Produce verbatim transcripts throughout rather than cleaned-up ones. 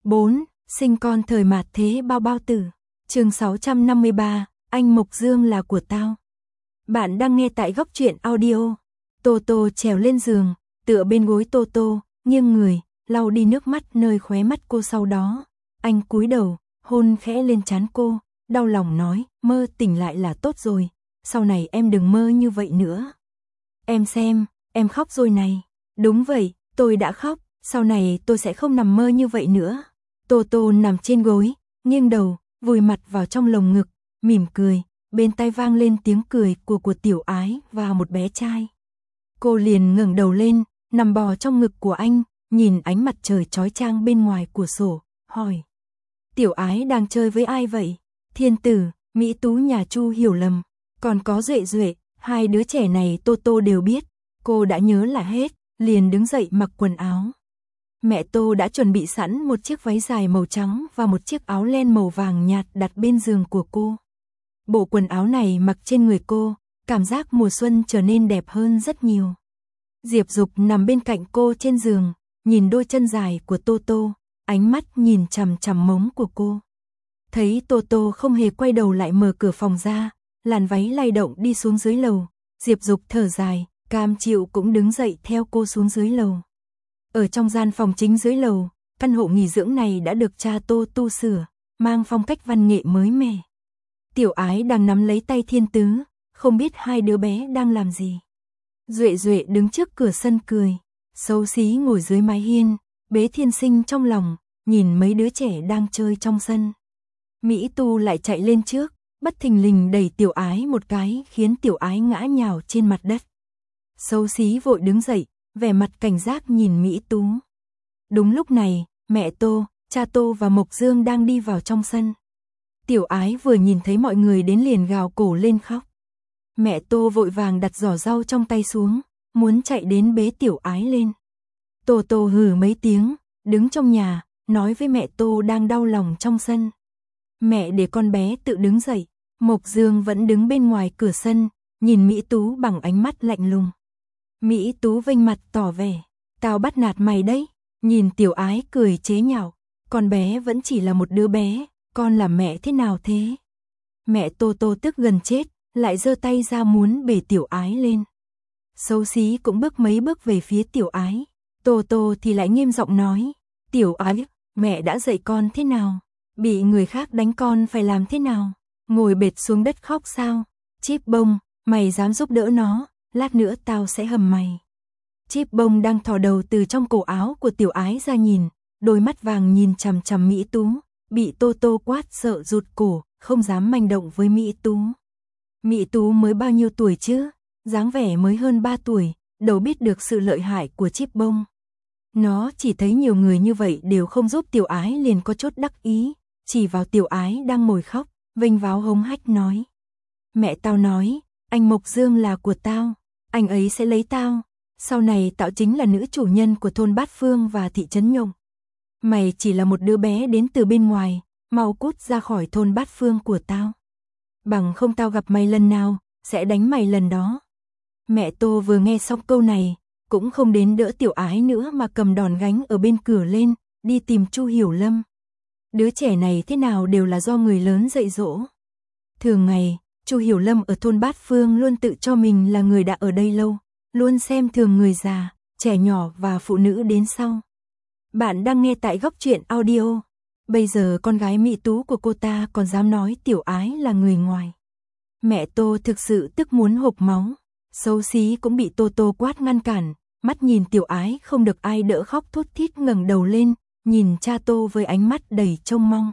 bốn. Sinh con thời mạt thế bao bao tử. Chương sáu trăm năm mươi ba, anh Mộc Dương là của tao. Bạn đang nghe tại Góc Truyện Audio. Tô Tô trèo lên giường, tựa bên gối Tô Tô, nghiêng người, lau đi nước mắt nơi khóe mắt cô, sau đó anh cúi đầu, hôn khẽ lên trán cô, đau lòng nói, mơ tỉnh lại là tốt rồi, sau này em đừng mơ như vậy nữa. Em xem, em khóc rồi này. Đúng vậy, tôi đã khóc, sau này tôi sẽ không nằm mơ như vậy nữa. Tô Tô nằm trên gối, nghiêng đầu, vùi mặt vào trong lồng ngực, mỉm cười, bên tai vang lên tiếng cười của của Tiểu Ái và một bé trai. Cô liền ngẩng đầu lên, nằm bò trong ngực của anh, nhìn ánh mặt trời chói chang bên ngoài cửa sổ, hỏi. Tiểu Ái đang chơi với ai vậy? Thiên Tử, Mỹ Tú nhà Chu hiểu lầm, còn có Duệ Duệ, hai đứa trẻ này Tô Tô đều biết. Cô đã nhớ là hết, liền đứng dậy mặc quần áo. Mẹ Tô đã chuẩn bị sẵn một chiếc váy dài màu trắng và một chiếc áo len màu vàng nhạt đặt bên giường của cô. Bộ quần áo này mặc trên người cô, cảm giác mùa xuân trở nên đẹp hơn rất nhiều. Diệp Dục nằm bên cạnh cô trên giường, nhìn đôi chân dài của Tô Tô, ánh mắt nhìn chằm chằm mông của cô. Thấy Tô Tô không hề quay đầu lại mở cửa phòng ra, làn váy lay động đi xuống dưới lầu, Diệp Dục thở dài, cam chịu cũng đứng dậy theo cô xuống dưới lầu. Ở trong gian phòng chính dưới lầu, căn hộ nghỉ dưỡng này đã được cha Tô tu sửa, mang phong cách văn nghệ mới mẻ. Tiểu Ái đang nắm lấy tay Thiên Tứ, không biết hai đứa bé đang làm gì. Duệ Duệ đứng trước cửa sân cười, xấu xí ngồi dưới mái hiên, bế Thiên Sinh trong lòng, nhìn mấy đứa trẻ đang chơi trong sân. Mỹ Tu lại chạy lên trước, bất thình lình đẩy Tiểu Ái một cái khiến Tiểu Ái ngã nhào trên mặt đất. Xấu xí vội đứng dậy, vẻ mặt cảnh giác nhìn Mỹ Tú. Đúng lúc này, mẹ Tô, cha Tô và Mộc Dương đang đi vào trong sân. Tiểu Ái vừa nhìn thấy mọi người đến liền gào cổ lên khóc. Mẹ Tô vội vàng đặt giỏ rau trong tay xuống, muốn chạy đến bế Tiểu Ái lên. Tô Tô hừ mấy tiếng, đứng trong nhà, nói với mẹ Tô đang đau lòng trong sân. Mẹ để con bé tự đứng dậy. Mộc Dương vẫn đứng bên ngoài cửa sân, nhìn Mỹ Tú bằng ánh mắt lạnh lùng. Mỹ Tú vênh mặt tỏ vẻ, tao bắt nạt mày đấy. Nhìn Tiểu Ái cười chế nhạo, con bé vẫn chỉ là một đứa bé, con là mẹ thế nào thế? Mẹ Tô Tô tức gần chết, lại giơ tay ra muốn bế Tiểu Ái lên. Xấu xí cũng bước mấy bước về phía Tiểu Ái, Tô Tô thì lại nghiêm giọng nói, Tiểu Ái, mẹ đã dạy con thế nào? Bị người khác đánh con phải làm thế nào? Ngồi bệt xuống đất khóc sao? Chip Bông, mày dám giúp đỡ nó, lát nữa tao sẽ hầm mày. Chip Bông đang thò đầu từ trong cổ áo của Tiểu Ái ra nhìn, đôi mắt vàng nhìn chằm chằm Mỹ Tú, bị Tô Tô quát sợ rụt cổ, không dám manh động với Mỹ Tú. Mỹ Tú mới bao nhiêu tuổi chứ? Dáng vẻ mới hơn ba tuổi, đâu biết được sự lợi hại của Chip Bông. Nó chỉ thấy nhiều người như vậy đều không giúp Tiểu Ái liền có chút đắc ý, chỉ vào Tiểu Ái đang ngồi khóc, vênh váo hống hách nói. Mẹ tao nói, anh Mộc Dương là của tao, anh ấy sẽ lấy tao, sau này tao chính là nữ chủ nhân của thôn Bát Phương và thị trấn Nhộng. Mày chỉ là một đứa bé đến từ bên ngoài, mau cút ra khỏi thôn Bát Phương của tao. Bằng không tao gặp mày lần nào, sẽ đánh mày lần đó. Mẹ Tô vừa nghe xong câu này, cũng không đến đỡ Tiểu Ái nữa mà cầm đòn gánh ở bên cửa lên, đi tìm Chu Hiểu Lâm. Đứa trẻ này thế nào đều là do người lớn dạy dỗ. Thường ngày, Chu Hiểu Lâm ở thôn Bát Phương luôn tự cho mình là người đã ở đây lâu, luôn xem thường người già, trẻ nhỏ và phụ nữ đến sau. Bạn đang nghe tại Góc Truyện Audio. Bây giờ con gái Mỹ Tú của cô ta còn dám nói Tiểu Ái là người ngoài. Mẹ Tô thực sự tức muốn hộc máu. Xấu xí cũng bị Tô Tô quát ngăn cản, mắt nhìn Tiểu Ái không được ai đỡ khóc thút thít ngẩng đầu lên, nhìn cha Tô với ánh mắt đầy trông mong.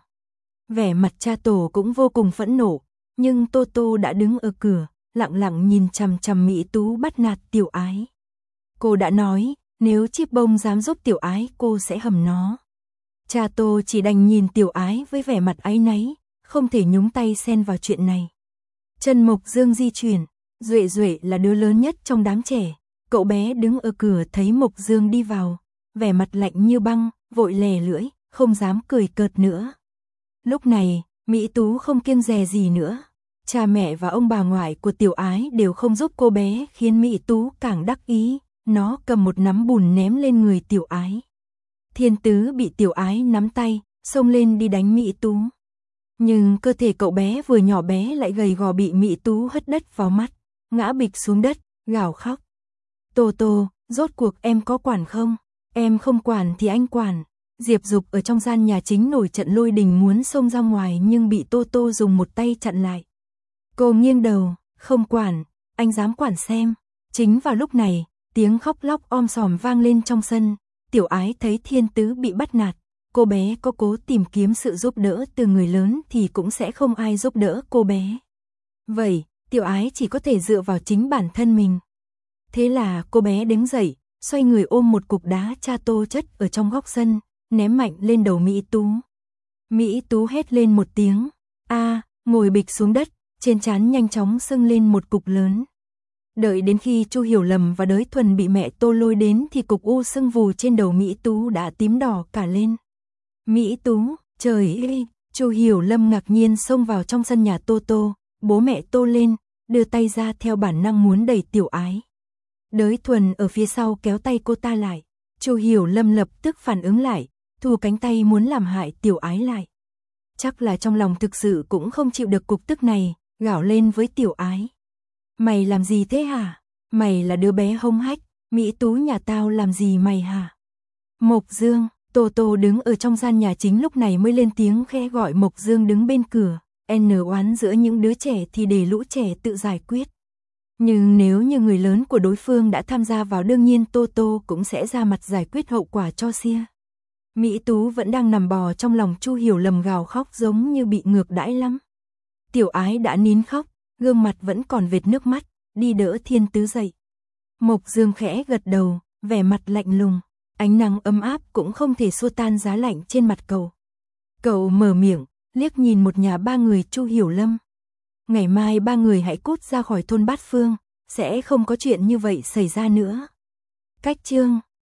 Vẻ mặt cha Tổ cũng vô cùng phẫn nộ, nhưng Tô Tô đã đứng ở cửa, lặng lặng nhìn chằm chằm Mỹ Tú bắt nạt Tiểu Ái. Cô đã nói, nếu Chip Bông dám giúp Tiểu Ái cô sẽ hầm nó. Cha Tô chỉ đành nhìn Tiểu Ái với vẻ mặt áy náy, không thể nhúng tay xen vào chuyện này. Chân Mộc Dương di chuyển, Duệ Duệ là đứa lớn nhất trong đám trẻ, cậu bé đứng ở cửa thấy Mộc Dương đi vào, vẻ mặt lạnh như băng, vội lè lưỡi, không dám cười cợt nữa. Lúc này, Mỹ Tú không kiêng dè gì nữa. Cha mẹ và ông bà ngoại của Tiểu Ái đều không giúp cô bé khiến Mỹ Tú càng đắc ý, nó cầm một nắm bùn ném lên người Tiểu Ái. Thiên Tứ bị Tiểu Ái nắm tay, xông lên đi đánh Mỹ Tú. Nhưng cơ thể cậu bé vừa nhỏ bé lại gầy gò bị Mỹ Tú hất đất vào mắt, ngã bịch xuống đất, gào khóc. Tô Tô, rốt cuộc em có quản không? Em không quản thì anh quản. Diệp Dục ở trong gian nhà chính nổi trận lôi đình muốn xông ra ngoài nhưng bị Tô Tô dùng một tay chặn lại. Cô nghiêng đầu, không quản, anh dám quản xem. Chính vào lúc này, tiếng khóc lóc om sòm vang lên trong sân. Tiểu Ái thấy Thiên Tứ bị bắt nạt, cô bé có cố tìm kiếm sự giúp đỡ từ người lớn thì cũng sẽ không ai giúp đỡ cô bé. Vậy, Tiểu Ái chỉ có thể dựa vào chính bản thân mình. Thế là cô bé đứng dậy, xoay người ôm một cục đá cha tô chất ở trong góc sân, ném mạnh lên đầu Mỹ Tú. Mỹ Tú hét lên một tiếng, a, ngồi bịch xuống đất, trên trán nhanh chóng sưng lên một cục lớn. Đợi đến khi Chu Hiểu Lầm và Đới Thuần bị mẹ Tô lôi đến thì cục u sưng vù trên đầu Mỹ Tú đã tím đỏ cả lên. Mỹ Tú, trời ơi, Chu Hiểu Lâm ngạc nhiên xông vào trong sân nhà Tô Tô, bố mẹ Tô lên, đưa tay ra theo bản năng muốn đẩy Tiểu Ái. Đới Thuần ở phía sau kéo tay cô ta lại, Chu Hiểu Lâm lập tức phản ứng lại, thu cánh tay muốn làm hại Tiểu Ái lại. Chắc là trong lòng thực sự cũng không chịu được cục tức này, gào lên với Tiểu Ái. Mày làm gì thế hả? Mày là đứa bé hông hách, Mỹ Tú nhà tao làm gì mày hả? Mộc Dương, Tô Tô đứng ở trong gian nhà chính lúc này mới lên tiếng khẽ gọi Mộc Dương đứng bên cửa. N oán giữa những đứa trẻ thì để lũ trẻ tự giải quyết. Nhưng nếu như người lớn của đối phương đã tham gia vào đương nhiên Tô Tô cũng sẽ ra mặt giải quyết hậu quả cho xia. Mỹ Tú vẫn đang nằm bò trong lòng Chu Hiểu Lầm gào khóc giống như bị ngược đãi lắm. Tiểu Ái đã nín khóc, gương mặt vẫn còn vệt nước mắt, đi đỡ Thiên Tứ dậy. Mộc Dương khẽ gật đầu, vẻ mặt lạnh lùng, ánh nắng ấm áp cũng không thể xua tan giá lạnh trên mặt cậu. Cậu mở miệng, liếc nhìn một nhà ba người Chu Hiểu Lâm. Ngày mai ba người hãy cút ra khỏi thôn Bát Phương, sẽ không có chuyện như vậy xảy ra nữa. Cách chương